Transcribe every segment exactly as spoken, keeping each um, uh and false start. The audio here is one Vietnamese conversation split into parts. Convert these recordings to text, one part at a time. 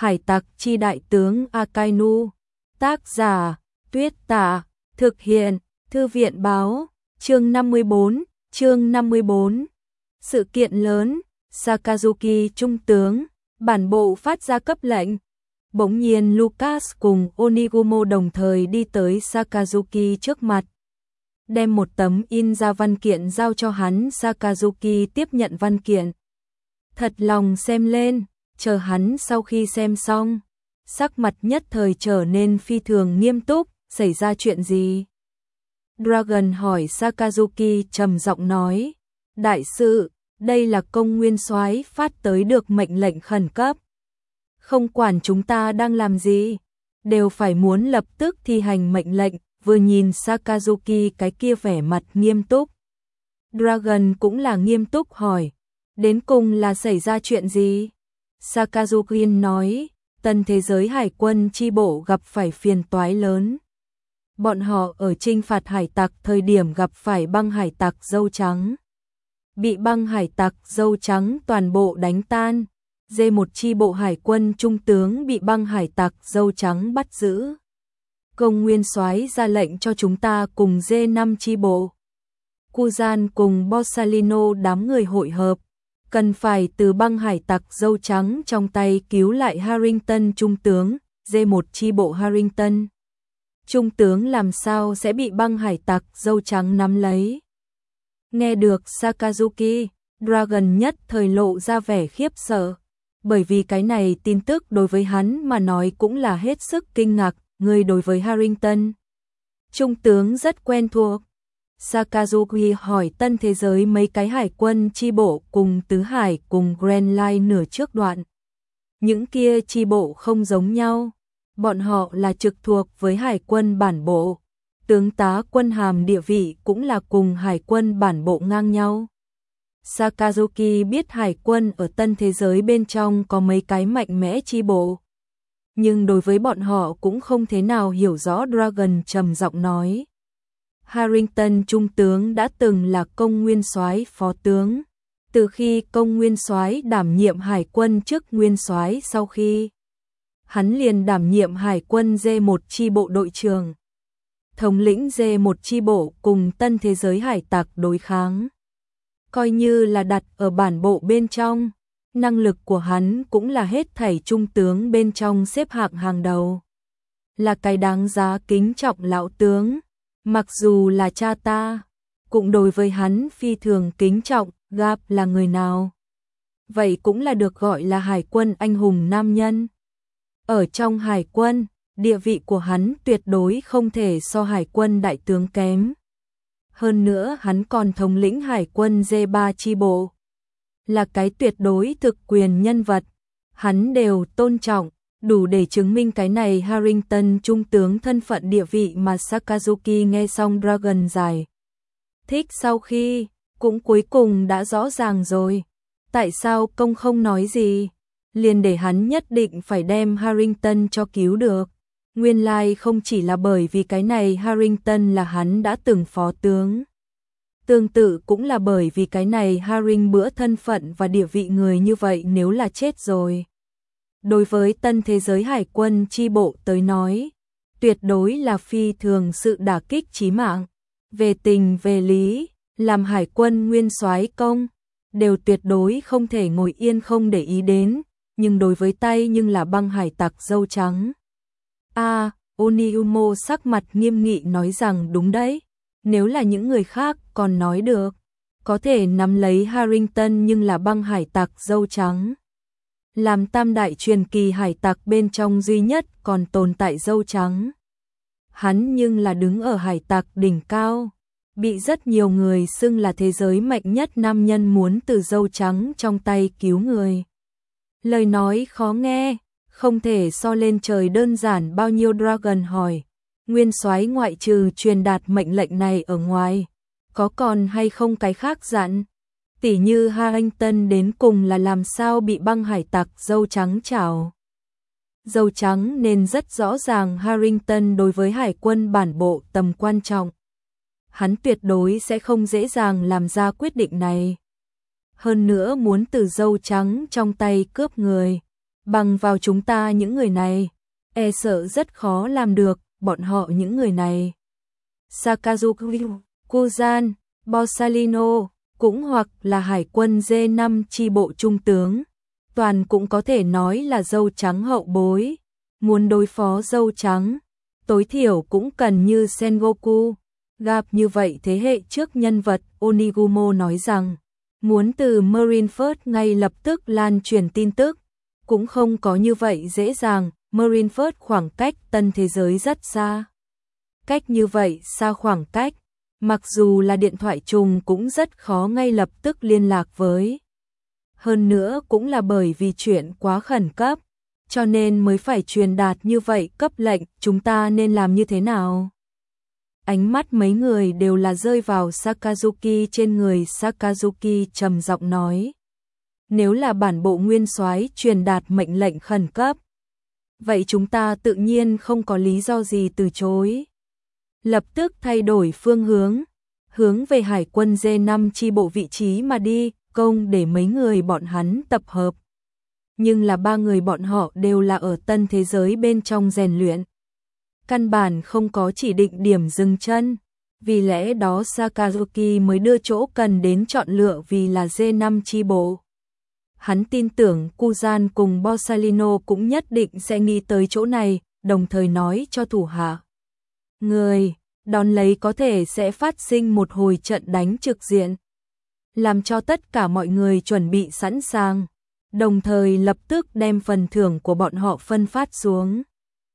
Hải tặc chi đại tướng Akainu. Tác giả, Tuyết Tả. Thực hiện, Thư viện báo. Chương năm mươi bốn, chương năm mươi bốn. Sự kiện lớn, Sakazuki trung tướng, bản bộ phát ra cấp lệnh. Bỗng nhiên Lucas cùng Onigumo đồng thời đi tới Sakazuki trước mặt. Đem một tấm in ra văn kiện giao cho hắn. Sakazuki tiếp nhận văn kiện. Thật lòng xem lên, chờ hắn sau khi xem xong. Sắc mặt nhất thời trở nên phi thường nghiêm túc, xảy ra chuyện gì? Dragon hỏi. Sakazuki trầm giọng nói, đại sự, đây là Công Nguyên Soái phát tới được mệnh lệnh khẩn cấp. Không quản chúng ta đang làm gì, đều phải muốn lập tức thi hành mệnh lệnh. Vừa nhìn Sakazuki cái kia vẻ mặt nghiêm túc, Dragon cũng là nghiêm túc hỏi, đến cùng là xảy ra chuyện gì? Sakazuki nói, tân thế giới hải quân chi bộ gặp phải phiền toái lớn. Bọn họ ở chinh phạt hải tặc thời điểm gặp phải băng hải tặc dâu trắng. Bị băng hải tặc dâu trắng toàn bộ đánh tan. Dê một chi bộ hải quân trung tướng bị băng hải tặc dâu trắng bắt giữ. Công Nguyên Soái ra lệnh cho chúng ta cùng dê năm chi bộ Kuzan cùng Borsalino đám người hội hợp, cần phải từ băng hải tặc dâu trắng trong tay cứu lại Harrington trung tướng. Dê một chi bộ Harrington trung tướng làm sao sẽ bị băng hải tặc dâu trắng nắm lấy? Nghe được Sakazuki, Dragon nhất thời lộ ra vẻ khiếp sợ, bởi vì cái này tin tức đối với hắn mà nói cũng là hết sức kinh ngạc. Người đối với Harrington trung tướng rất quen thuộc. Sakazuki hỏi tân thế giới mấy cái hải quân chi bộ cùng tứ hải cùng Grand Line nửa trước đoạn. Những kia chi bộ không giống nhau, bọn họ là trực thuộc với hải quân bản bộ, tướng tá quân hàm địa vị cũng là cùng hải quân bản bộ ngang nhau. Sakazuki biết hải quân ở tân thế giới bên trong có mấy cái mạnh mẽ chi bộ, nhưng đối với bọn họ cũng không thế nào hiểu rõ. Dragon trầm giọng nói, Harrington trung tướng đã từng là Công Nguyên Soái phó tướng. Từ khi Công Nguyên Soái đảm nhiệm hải quân chức Nguyên Soái sau khi, hắn liền đảm nhiệm hải quân dê một chi bộ đội trưởng, thống lĩnh dê một chi bộ cùng tân thế giới hải tặc đối kháng. Coi như là đặt ở bản bộ bên trong, năng lực của hắn cũng là hết thảy trung tướng bên trong xếp hạng hàng đầu. Là cái đáng giá kính trọng lão tướng, mặc dù là cha ta, cũng đối với hắn phi thường kính trọng. Gap là người nào? Vậy cũng là được gọi là hải quân anh hùng nam nhân. Ở trong hải quân, địa vị của hắn tuyệt đối không thể so hải quân đại tướng kém. Hơn nữa hắn còn thống lĩnh hải quân dê ba chi bộ, là cái tuyệt đối thực quyền nhân vật, hắn đều tôn trọng, đủ để chứng minh cái này Harrington trung tướng thân phận địa vị mà. Sakazuki nghe xong Dragon giải thích sau khi, cũng cuối cùng đã rõ ràng rồi. Tại sao công không nói gì, liền để hắn nhất định phải đem Harrington cho cứu được? Nguyên lai không chỉ là bởi vì cái này Harrington là hắn đã từng phó tướng. Tương tự cũng là bởi vì cái này Haring bữa thân phận và địa vị người như vậy nếu là chết rồi, đối với tân thế giới hải quân chi bộ tới nói, tuyệt đối là phi thường sự đả kích chí mạng. Về tình về lý, làm hải quân nguyên soái công, đều tuyệt đối không thể ngồi yên không để ý đến, nhưng đối với tay nhưng là băng hải tặc dâu trắng. A, à, Onigumo sắc mặt nghiêm nghị nói rằng đúng đấy. Nếu là những người khác còn nói được, có thể nắm lấy Harrington, nhưng là băng hải tặc dâu trắng, làm tam đại truyền kỳ hải tặc bên trong duy nhất còn tồn tại dâu trắng. Hắn nhưng là đứng ở hải tặc đỉnh cao, bị rất nhiều người xưng là thế giới mạnh nhất nam nhân, muốn từ dâu trắng trong tay cứu người. Lời nói khó nghe, không thể so lên trời đơn giản bao nhiêu. Dragon hỏi, Nguyên soái ngoại trừ truyền đạt mệnh lệnh này ở ngoài, có còn hay không cái khác dặn? Tỉ như Harrington đến cùng là làm sao bị băng hải tặc dâu trắng chảo? Dâu trắng nên rất rõ ràng Harrington đối với hải quân bản bộ tầm quan trọng. Hắn tuyệt đối sẽ không dễ dàng làm ra quyết định này. Hơn nữa muốn từ dâu trắng trong tay cướp người, Bằng vào chúng ta những người này, e sợ rất khó làm được, bọn họ những người này. Sakazuki, Kuzan, Borsalino, cũng hoặc là hải quân D năm chi bộ trung tướng, toàn cũng có thể nói là dâu trắng hậu bối. Muốn đối phó dâu trắng, tối thiểu cũng cần như Sengoku. Gặp như vậy thế hệ trước nhân vật, Onigumo nói rằng, muốn từ Marineford ngay lập tức lan truyền tin tức, cũng không có như vậy dễ dàng. Marineford khoảng cách tân thế giới rất xa. Cách như vậy xa khoảng cách, mặc dù là điện thoại trùng cũng rất khó ngay lập tức liên lạc với. Hơn nữa cũng là bởi vì chuyện quá khẩn cấp, cho nên mới phải truyền đạt như vậy cấp lệnh, chúng ta nên làm như thế nào? Ánh mắt mấy người đều là rơi vào Sakazuki trên người. Sakazuki trầm giọng nói, nếu là bản bộ nguyên soái truyền đạt mệnh lệnh khẩn cấp, vậy chúng ta tự nhiên không có lý do gì từ chối. Lập tức thay đổi phương hướng, hướng về hải quân D năm chi bộ vị trí mà đi, công để mấy người bọn hắn tập hợp. Nhưng là ba người bọn họ đều là ở tân thế giới bên trong rèn luyện. Căn bản không có chỉ định điểm dừng chân, vì lẽ đó Sakazuki mới đưa chỗ cần đến chọn lựa vì là D năm chi bộ. Hắn tin tưởng Kuzan cùng Borsalino cũng nhất định sẽ nghĩ tới chỗ này, đồng thời nói cho thủ hạ. Người, đón lấy có thể sẽ phát sinh một hồi trận đánh trực diện. Làm cho tất cả mọi người chuẩn bị sẵn sàng, đồng thời lập tức đem phần thưởng của bọn họ phân phát xuống.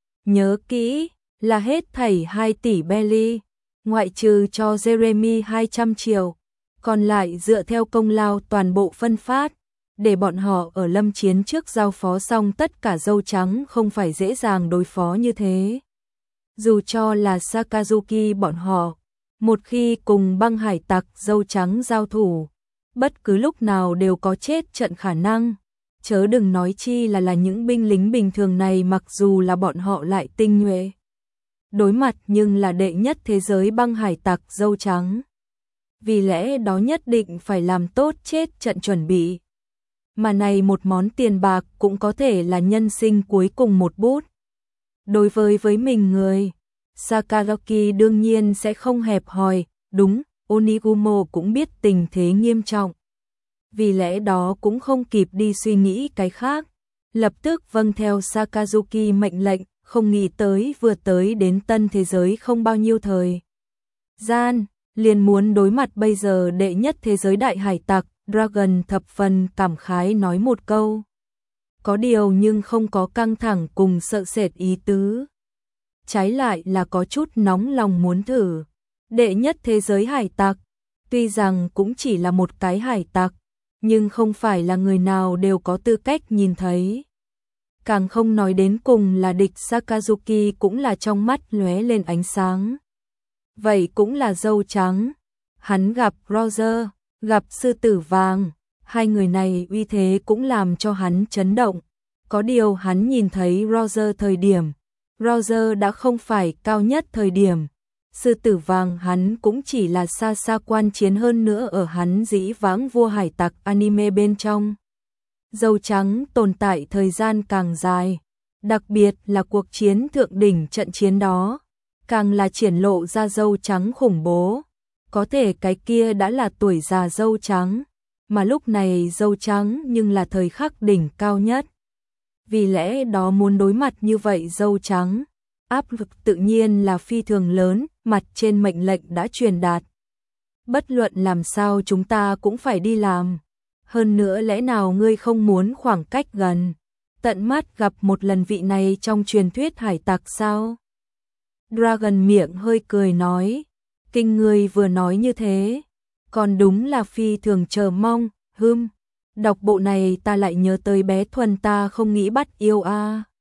Nhớ kỹ, là hết thảy hai tỷ belly, ngoại trừ cho Jeremy hai trăm triệu, còn lại dựa theo công lao toàn bộ phân phát, để bọn họ ở lâm chiến trước giao phó xong tất cả dâu trắng không phải dễ dàng đối phó như thế. Dù cho là Sakazuki bọn họ, một khi cùng băng hải tặc dâu trắng giao thủ, bất cứ lúc nào đều có chết trận khả năng, chớ đừng nói chi là là những binh lính bình thường này, mặc dù là bọn họ lại tinh nhuệ. Đối mặt nhưng là đệ nhất thế giới băng hải tặc dâu trắng. Vì lẽ đó nhất định phải làm tốt chết trận chuẩn bị. Mà này một món tiền bạc cũng có thể là nhân sinh cuối cùng một bút. Đối với với mình người, Sakazuki đương nhiên sẽ không hẹp hòi, đúng, Onigumo cũng biết tình thế nghiêm trọng. Vì lẽ đó cũng không kịp đi suy nghĩ cái khác, lập tức vâng theo Sakazuki mệnh lệnh, không nghĩ tới vừa tới đến tân thế giới không bao nhiêu thời gian, liền muốn đối mặt bây giờ đệ nhất thế giới đại hải tặc. Dragon thập phần cảm khái nói một câu. Có điều nhưng không có căng thẳng cùng sợ sệt ý tứ. Trái lại là có chút nóng lòng muốn thử. Đệ nhất thế giới hải tặc, tuy rằng cũng chỉ là một cái hải tặc, nhưng không phải là người nào đều có tư cách nhìn thấy. Càng không nói đến cùng là địch. Sakazuki cũng là trong mắt lóe lên ánh sáng. Vậy cũng là dâu trắng. Hắn gặp Roger, gặp sư tử vàng, hai người này uy thế cũng làm cho hắn chấn động. Có điều hắn nhìn thấy Roger thời điểm, Roger đã không phải cao nhất thời điểm. Sư tử vàng hắn cũng chỉ là xa xa quan chiến, hơn nữa ở hắn dĩ vãng vua hải tặc anime bên trong. Dâu trắng tồn tại thời gian càng dài, đặc biệt là cuộc chiến thượng đỉnh trận chiến đó, càng là triển lộ ra dâu trắng khủng bố. Có thể cái kia đã là tuổi già dâu trắng, mà lúc này dâu trắng nhưng là thời khắc đỉnh cao nhất. Vì lẽ đó muốn đối mặt như vậy dâu trắng, áp lực tự nhiên là phi thường lớn, mặt trên mệnh lệnh đã truyền đạt. Bất luận làm sao chúng ta cũng phải đi làm. Hơn nữa lẽ nào ngươi không muốn khoảng cách gần, tận mắt gặp một lần vị này trong truyền thuyết hải tặc sao? Dragon miệng hơi cười nói. Kinh người vừa nói như thế, còn đúng là phi thường chờ mong. Hừm, đọc bộ này ta lại nhớ tới bé Thuần ta không nghĩ bắt yêu a. À.